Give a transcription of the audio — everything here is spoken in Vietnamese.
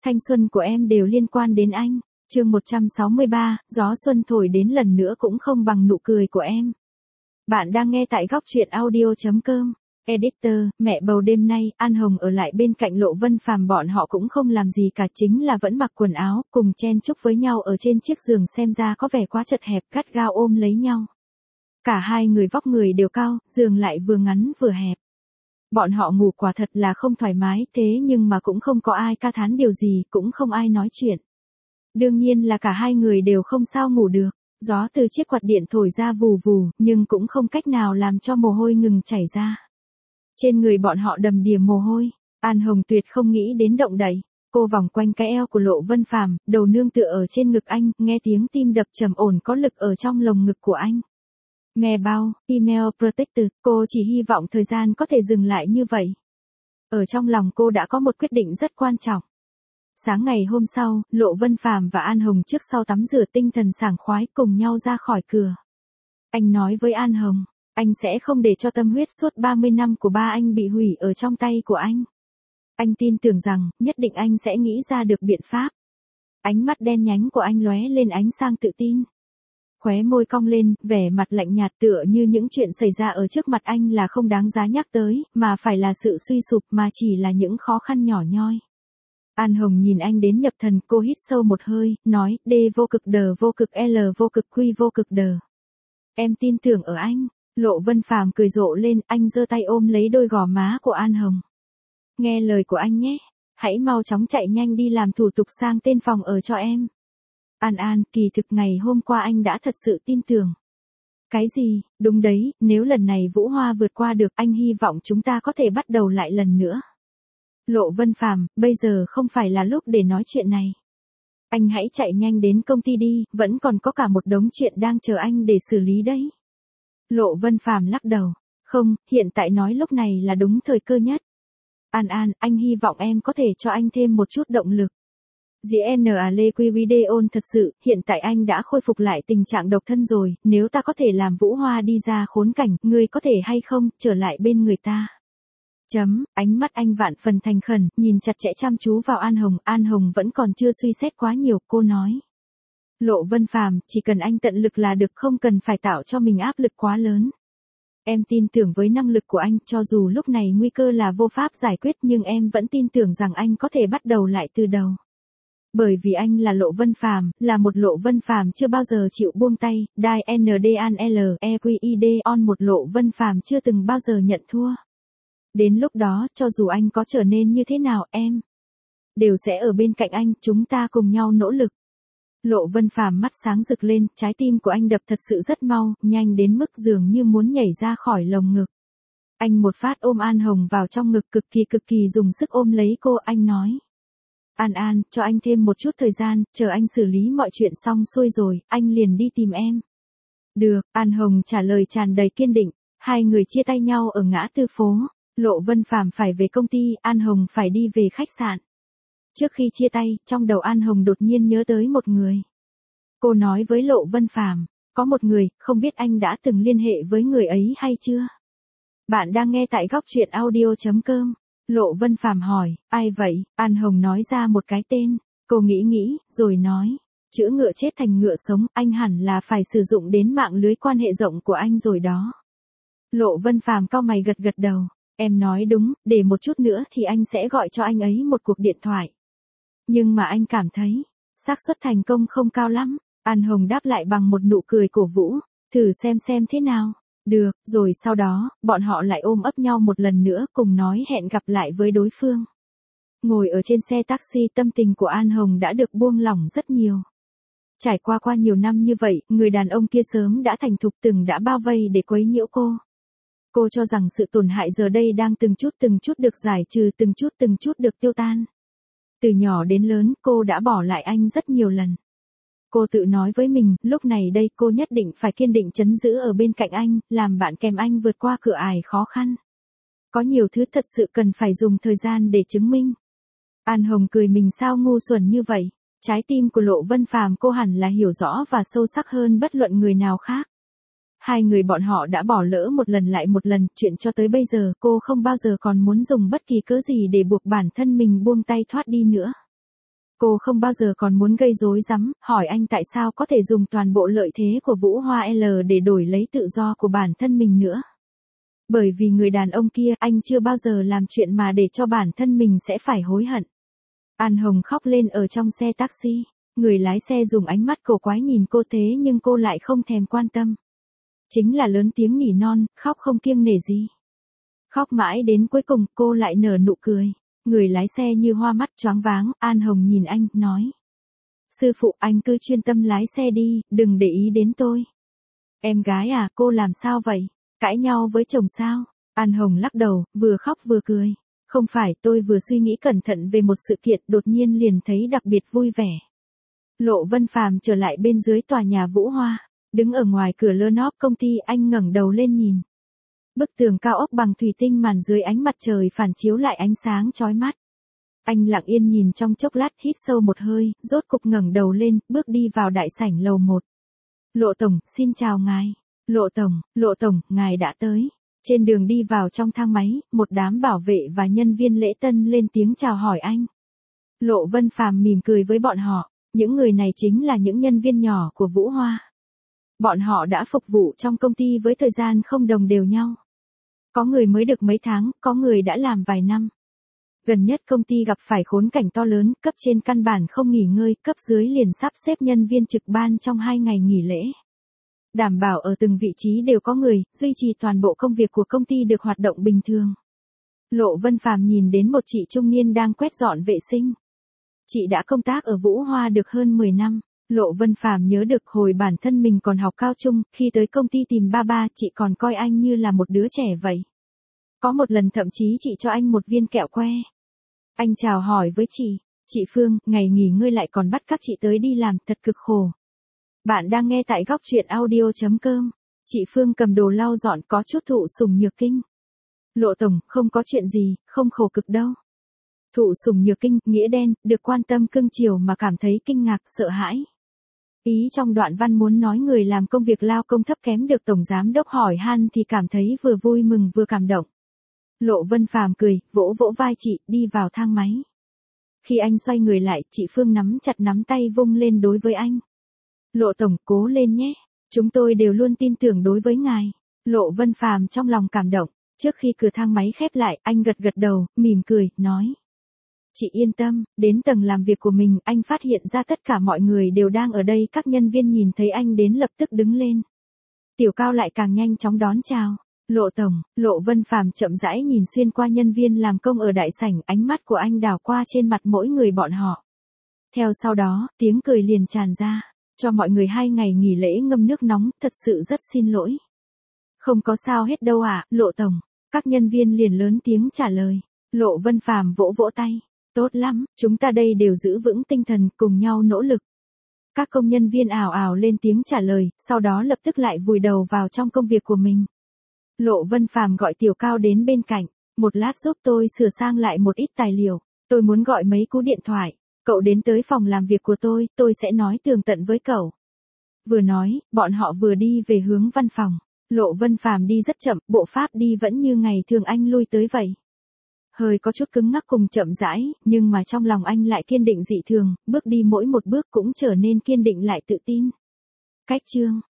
Thanh xuân của em đều liên quan đến anh. Chương 163, gió xuân thổi đến lần nữa cũng không bằng nụ cười của em. Bạn đang nghe tại góc truyện audio.com. Editor, mẹ bầu đêm nay, An Hồng ở lại bên cạnh Lộ Vân Phàm, bọn họ cũng không làm gì cả, chính là vẫn mặc quần áo, cùng chen chúc với nhau ở trên chiếc giường, xem ra có vẻ quá chật hẹp, gắt gao ôm lấy nhau. Cả hai người vóc người đều cao, giường lại vừa ngắn vừa hẹp. Bọn họ ngủ quả thật là không thoải mái, thế nhưng mà cũng không có ai ca thán điều gì, cũng không ai nói chuyện. Đương nhiên là cả hai người đều không sao ngủ được. Gió từ chiếc quạt điện thổi ra vù vù, nhưng cũng không cách nào làm cho mồ hôi ngừng chảy ra. Trên người bọn họ đầm đìa mồ hôi, An Hồng tuyệt không nghĩ đến động đậy. Cô vòng quanh cái eo của Lộ Vân Phàm, đầu nương tựa ở trên ngực anh, nghe tiếng tim đập trầm ổn có lực ở trong lồng ngực của anh. Mè bao, email protected, cô chỉ hy vọng thời gian có thể dừng lại như vậy. Ở trong lòng cô đã có một quyết định rất quan trọng. Sáng ngày hôm sau, Lộ Vân Phàm và An Hồng trước sau tắm rửa tinh thần sảng khoái cùng nhau ra khỏi cửa. Anh nói với An Hồng, anh sẽ không để cho tâm huyết suốt 30 năm của ba anh bị hủy ở trong tay của anh. Anh tin tưởng rằng, nhất định anh sẽ nghĩ ra được biện pháp. Ánh mắt đen nhánh của anh lóe lên ánh sáng tự tin. Khóe môi cong lên, vẻ mặt lạnh nhạt tựa như những chuyện xảy ra ở trước mặt anh là không đáng giá nhắc tới, mà phải là sự suy sụp mà chỉ là những khó khăn nhỏ nhoi. An Hồng nhìn anh đến nhập thần, cô hít sâu một hơi, nói, D vô cực đờ vô cực L vô cực Q vô cực đờ. Em tin tưởng ở anh. Lộ Vân Phàm cười rộ lên, anh giơ tay ôm lấy đôi gò má của An Hồng. Nghe lời của anh nhé, hãy mau chóng chạy nhanh đi làm thủ tục sang tên phòng ở cho em. An, kỳ thực ngày hôm qua anh đã thật sự tin tưởng. Cái gì, đúng đấy, nếu lần này Vũ Hoa vượt qua được, anh hy vọng chúng ta có thể bắt đầu lại lần nữa. Lộ Vân Phàm, bây giờ không phải là lúc để nói chuyện này. Anh hãy chạy nhanh đến công ty đi, vẫn còn có cả một đống chuyện đang chờ anh để xử lý đấy. Lộ Vân Phàm lắc đầu, không, hiện tại nói lúc này là đúng thời cơ nhất. An, anh hy vọng em có thể cho anh thêm một chút động lực. GNA Lê Quy Video thật sự, hiện tại anh đã khôi phục lại tình trạng độc thân rồi, nếu ta có thể làm Vũ Hoa đi ra khốn cảnh, ngươi có thể hay không, trở lại bên người ta. Ánh mắt anh vạn phần thành khẩn, nhìn chặt chẽ chăm chú vào An Hồng vẫn còn chưa suy xét quá nhiều, cô nói. Lộ Vân Phàm, chỉ cần anh tận lực là được, không cần phải tạo cho mình áp lực quá lớn. Em tin tưởng với năng lực của anh, cho dù lúc này nguy cơ là vô pháp giải quyết nhưng em vẫn tin tưởng rằng anh có thể bắt đầu lại từ đầu. Bởi vì anh là Lộ Vân Phàm, là một Lộ Vân Phàm chưa bao giờ chịu buông tay, DNDANLEQID on một Lộ Vân Phàm chưa từng bao giờ nhận thua. Đến lúc đó, cho dù anh có trở nên như thế nào, em đều sẽ ở bên cạnh anh, chúng ta cùng nhau nỗ lực. Lộ Vân Phàm mắt sáng rực lên, trái tim của anh đập thật sự rất mau, nhanh đến mức dường như muốn nhảy ra khỏi lồng ngực. Anh một phát ôm An Hồng vào trong ngực, cực kỳ dùng sức ôm lấy cô, anh nói. An, cho anh thêm một chút thời gian, chờ anh xử lý mọi chuyện xong xuôi rồi, anh liền đi tìm em. Được, An Hồng trả lời tràn đầy kiên định. Hai người chia tay nhau ở ngã tư phố. Lộ Vân Phàm phải về công ty, An Hồng phải đi về khách sạn. Trước khi chia tay, trong đầu An Hồng đột nhiên nhớ tới một người. Cô nói với Lộ Vân Phàm, có một người, không biết anh đã từng liên hệ với người ấy hay chưa? Bạn đang nghe tại góc truyện audio.com. Lộ Vân Phàm hỏi, ai vậy? An Hồng nói ra một cái tên. Cô nghĩ, rồi nói, chữ ngựa chết thành ngựa sống, anh hẳn là phải sử dụng đến mạng lưới quan hệ rộng của anh rồi đó. Lộ Vân Phàm cau mày gật đầu. Em nói đúng, để một chút nữa thì anh sẽ gọi cho anh ấy một cuộc điện thoại. Nhưng mà anh cảm thấy, xác suất thành công không cao lắm. An Hồng đáp lại bằng một nụ cười cổ vũ, thử xem thế nào. Được, rồi sau đó, bọn họ lại ôm ấp nhau một lần nữa, cùng nói hẹn gặp lại với đối phương. Ngồi ở trên xe taxi, tâm tình của An Hồng đã được buông lỏng rất nhiều. Trải qua nhiều năm như vậy, người đàn ông kia sớm đã thành thục, từng đã bao vây để quấy nhiễu cô. Cô cho rằng sự tổn hại giờ đây đang từng chút được giải trừ, từng chút được tiêu tan. Từ nhỏ đến lớn, cô đã bỏ lại anh rất nhiều lần. Cô tự nói với mình, lúc này đây cô nhất định phải kiên định trấn giữ ở bên cạnh anh, làm bạn kèm anh vượt qua cửa ải khó khăn. Có nhiều thứ thật sự cần phải dùng thời gian để chứng minh. An Hồng cười mình sao ngu xuẩn như vậy. Trái tim của Lộ Vân Phàm cô hẳn là hiểu rõ và sâu sắc hơn bất luận người nào khác. Hai người bọn họ đã bỏ lỡ một lần lại một lần, chuyện cho tới bây giờ cô không bao giờ còn muốn dùng bất kỳ cớ gì để buộc bản thân mình buông tay thoát đi nữa. Cô không bao giờ còn muốn gây rối rắm, hỏi anh tại sao có thể dùng toàn bộ lợi thế của Vũ Hoa L để đổi lấy tự do của bản thân mình nữa. Bởi vì người đàn ông kia, anh chưa bao giờ làm chuyện mà để cho bản thân mình sẽ phải hối hận. An Hồng khóc lên ở trong xe taxi. Người lái xe dùng ánh mắt cổ quái nhìn cô thế nhưng cô lại không thèm quan tâm. Chính là lớn tiếng nỉ non, khóc không kiêng nể gì. Khóc mãi đến cuối cùng cô lại nở nụ cười. Người lái xe như hoa mắt choáng váng, An Hồng nhìn anh, nói. Sư phụ, anh cứ chuyên tâm lái xe đi, đừng để ý đến tôi. Em gái à, cô làm sao vậy? Cãi nhau với chồng sao? An Hồng lắc đầu, vừa khóc vừa cười. Không phải, tôi vừa suy nghĩ cẩn thận về một sự kiện đột nhiên liền thấy đặc biệt vui vẻ. Lộ Vân Phàm trở lại bên dưới tòa nhà Vũ Hoa, đứng ở ngoài cửa Lernop công ty, anh ngẩng đầu lên nhìn. Bức tường cao ốc bằng thủy tinh màn dưới ánh mặt trời phản chiếu lại ánh sáng chói mắt. Anh lặng yên nhìn trong chốc lát, hít sâu một hơi, rốt cục ngẩng đầu lên, bước đi vào đại sảnh lầu 1. Lộ tổng, xin chào ngài. Lộ tổng, ngài đã tới. Trên đường đi vào trong thang máy, một đám bảo vệ và nhân viên lễ tân lên tiếng chào hỏi anh. Lộ Vân Phàm mỉm cười với bọn họ, những người này chính là những nhân viên nhỏ của Vũ Hoa. Bọn họ đã phục vụ trong công ty với thời gian không đồng đều nhau. Có người mới được mấy tháng, có người đã làm vài năm. Gần nhất công ty gặp phải khốn cảnh to lớn, cấp trên căn bản không nghỉ ngơi, cấp dưới liền sắp xếp nhân viên trực ban trong 2 ngày nghỉ lễ. Đảm bảo ở từng vị trí đều có người, duy trì toàn bộ công việc của công ty được hoạt động bình thường. Lộ Vân Phàm nhìn đến một chị trung niên đang quét dọn vệ sinh. Chị đã công tác ở Vũ Hoa được hơn 10 năm. Lộ Vân Phàm nhớ được hồi bản thân mình còn học cao trung, khi tới công ty tìm ba, chị còn coi anh như là một đứa trẻ vậy. Có một lần thậm chí chị cho anh một viên kẹo que. Anh chào hỏi với chị Phương, ngày nghỉ ngơi lại còn bắt các chị tới đi làm, thật cực khổ. Bạn đang nghe tại góc truyện audio.com. Chị Phương cầm đồ lau dọn có chút thụ sủng nhược kinh. Lộ tổng, không có chuyện gì, không khổ cực đâu. Thụ sủng nhược kinh, nghĩa đen, được quan tâm cưng chiều mà cảm thấy kinh ngạc, sợ hãi. Ý trong đoạn văn muốn nói người làm công việc lao công thấp kém được tổng giám đốc hỏi han thì cảm thấy vừa vui mừng vừa cảm động. Lộ Vân Phàm cười, vỗ vỗ vai chị, đi vào thang máy. Khi anh xoay người lại, chị Phương nắm chặt nắm tay vung lên đối với anh. Lộ tổng, cố lên nhé, chúng tôi đều luôn tin tưởng đối với ngài. Lộ Vân Phàm trong lòng cảm động, trước khi cửa thang máy khép lại, anh gật gật đầu, mỉm cười, nói. Chị yên tâm, đến tầng làm việc của mình, anh phát hiện ra tất cả mọi người đều đang ở đây, các nhân viên nhìn thấy anh đến lập tức đứng lên. Tiểu Cao lại càng nhanh chóng đón chào. Lộ tổng, Lộ Vân Phàm chậm rãi nhìn xuyên qua nhân viên làm công ở đại sảnh, ánh mắt của anh đảo qua trên mặt mỗi người bọn họ. Theo sau đó, tiếng cười liền tràn ra, cho mọi người 2 ngày nghỉ lễ ngâm nước nóng, thật sự rất xin lỗi. Không có sao hết đâu ạ, Lộ tổng, các nhân viên liền lớn tiếng trả lời. Lộ Vân Phàm vỗ vỗ tay, tốt lắm, chúng ta đây đều giữ vững tinh thần, cùng nhau nỗ lực. Các công nhân viên ào ào lên tiếng trả lời, sau đó lập tức lại vùi đầu vào trong công việc của mình. Lộ Vân Phàm gọi Tiểu Cao đến bên cạnh, một lát giúp tôi sửa sang lại một ít tài liệu, tôi muốn gọi mấy cú điện thoại, cậu đến tới phòng làm việc của tôi sẽ nói tường tận với cậu. Vừa nói, bọn họ vừa đi về hướng văn phòng, Lộ Vân Phàm đi rất chậm, bộ pháp đi vẫn như ngày thường anh lui tới vậy. Hơi có chút cứng ngắc cùng chậm rãi, nhưng mà trong lòng anh lại kiên định dị thường, bước đi mỗi một bước cũng trở nên kiên định lại tự tin. Cách chương